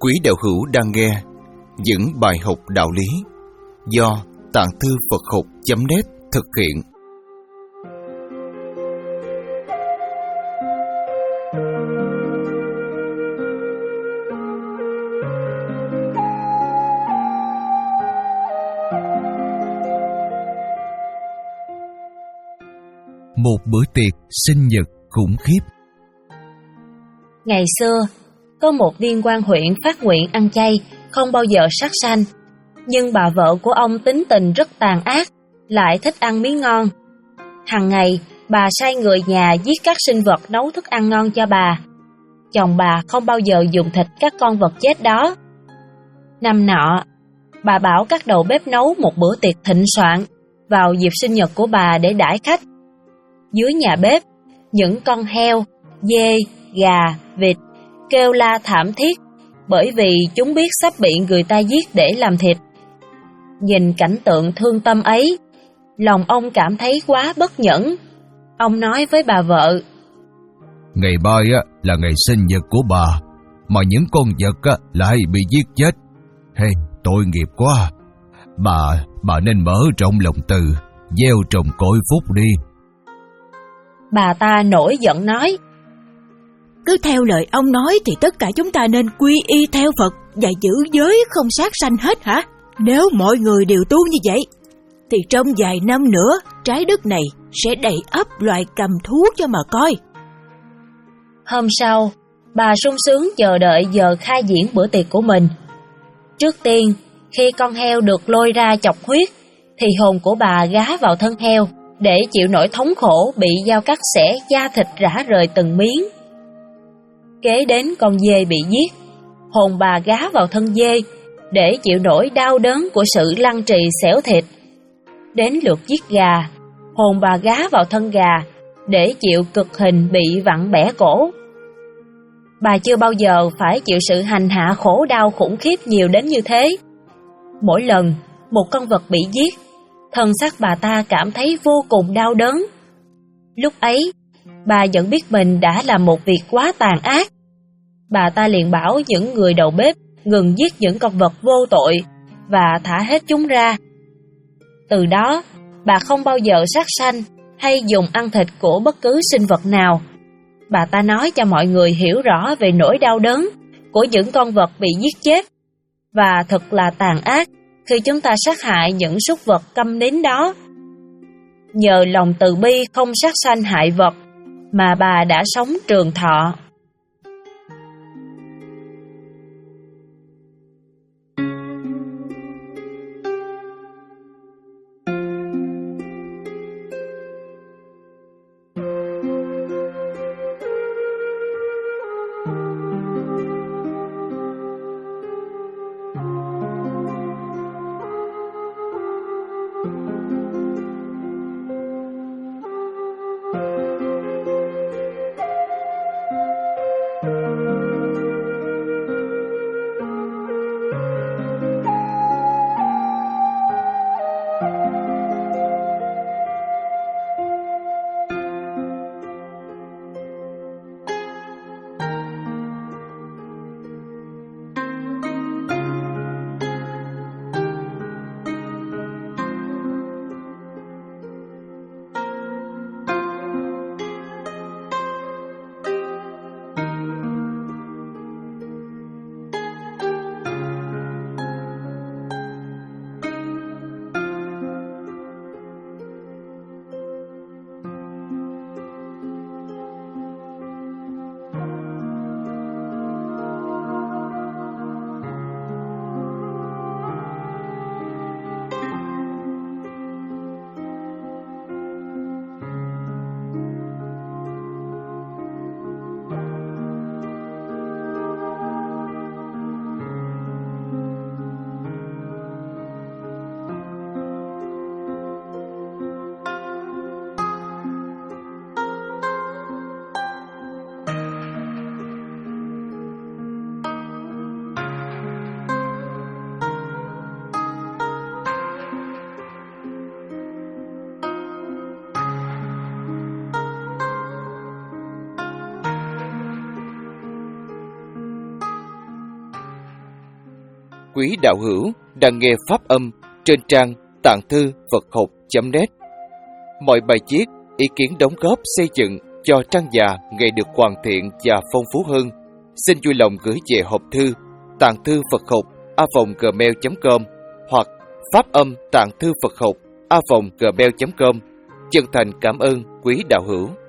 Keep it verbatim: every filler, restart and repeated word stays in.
Quý đạo hữu đang nghe những bài học đạo lý do Tạng Thư Phật Học chấm net thực hiện. Một bữa tiệc sinh nhật khủng khiếp. Ngày xưa, có một viên quan huyện phát nguyện ăn chay, không bao giờ sát sanh. Nhưng bà vợ của ông tính tình rất tàn ác, lại thích ăn miếng ngon. Hằng ngày, bà sai người nhà giết các sinh vật nấu thức ăn ngon cho bà. Chồng bà không bao giờ dùng thịt các con vật chết đó. Năm nọ, bà bảo các đầu bếp nấu một bữa tiệc thịnh soạn vào dịp sinh nhật của bà để đãi khách. Dưới nhà bếp, những con heo, dê, gà, vịt kêu la thảm thiết bởi vì chúng biết sắp bị người ta giết để làm thịt. Nhìn cảnh tượng thương tâm ấy, lòng ông cảm thấy quá bất nhẫn. Ông nói với bà vợ: Ngày mai á, là ngày sinh nhật của bà, mà những con vật á, lại bị giết chết. Hey, tội nghiệp quá. Bà, bà nên mở rộng lòng từ, gieo trồng cội phúc đi. Bà ta nổi giận nói: Cứ theo lời ông nói thì tất cả chúng ta nên quy y theo Phật và giữ giới không sát sanh hết hả? Nếu mọi người đều tu như vậy, thì trong vài năm nữa trái đất này sẽ đầy ắp loài cầm thú cho mà coi. Hôm sau, bà sung sướng chờ đợi giờ khai diễn bữa tiệc của mình. Trước tiên, khi con heo được lôi ra chọc huyết, thì hồn của bà gá vào thân heo để chịu nỗi thống khổ bị dao cắt xẻ da thịt rã rời từng miếng. Kế đến con dê bị giết, hồn bà gá vào thân dê để chịu nỗi đau đớn của sự lăng trì xẻo thịt. Đến lượt giết gà, hồn bà gá vào thân gà để chịu cực hình bị vặn bẻ cổ. Bà chưa bao giờ phải chịu sự hành hạ khổ đau khủng khiếp nhiều đến như thế. Mỗi lần một con vật bị giết, thân xác bà ta cảm thấy vô cùng đau đớn. Lúc ấy, bà vẫn biết mình đã làm một việc quá tàn ác. Bà ta liền bảo những người đầu bếp ngừng giết những con vật vô tội và thả hết chúng ra. Từ đó, bà không bao giờ sát sanh hay dùng ăn thịt của bất cứ sinh vật nào. Bà ta nói cho mọi người hiểu rõ về nỗi đau đớn của những con vật bị giết chết, và thật là tàn ác khi chúng ta sát hại những súc vật câm nín đó. Nhờ lòng từ bi không sát sanh hại vật mà bà đã sống trường thọ. quý đạo hữu đang nghe pháp âm trên trang tạng thư Phật học chấm net. Mọi bài viết, ý kiến đóng góp xây dựng cho trang già ngày được hoàn thiện và phong phú hơn, xin vui lòng gửi về hộp thư tạng thư Phật học a vòng gmail chấm com hoặc pháp âm tạng thư Phật học a vòng gmail chấm com. Chân thành cảm ơn quý đạo hữu.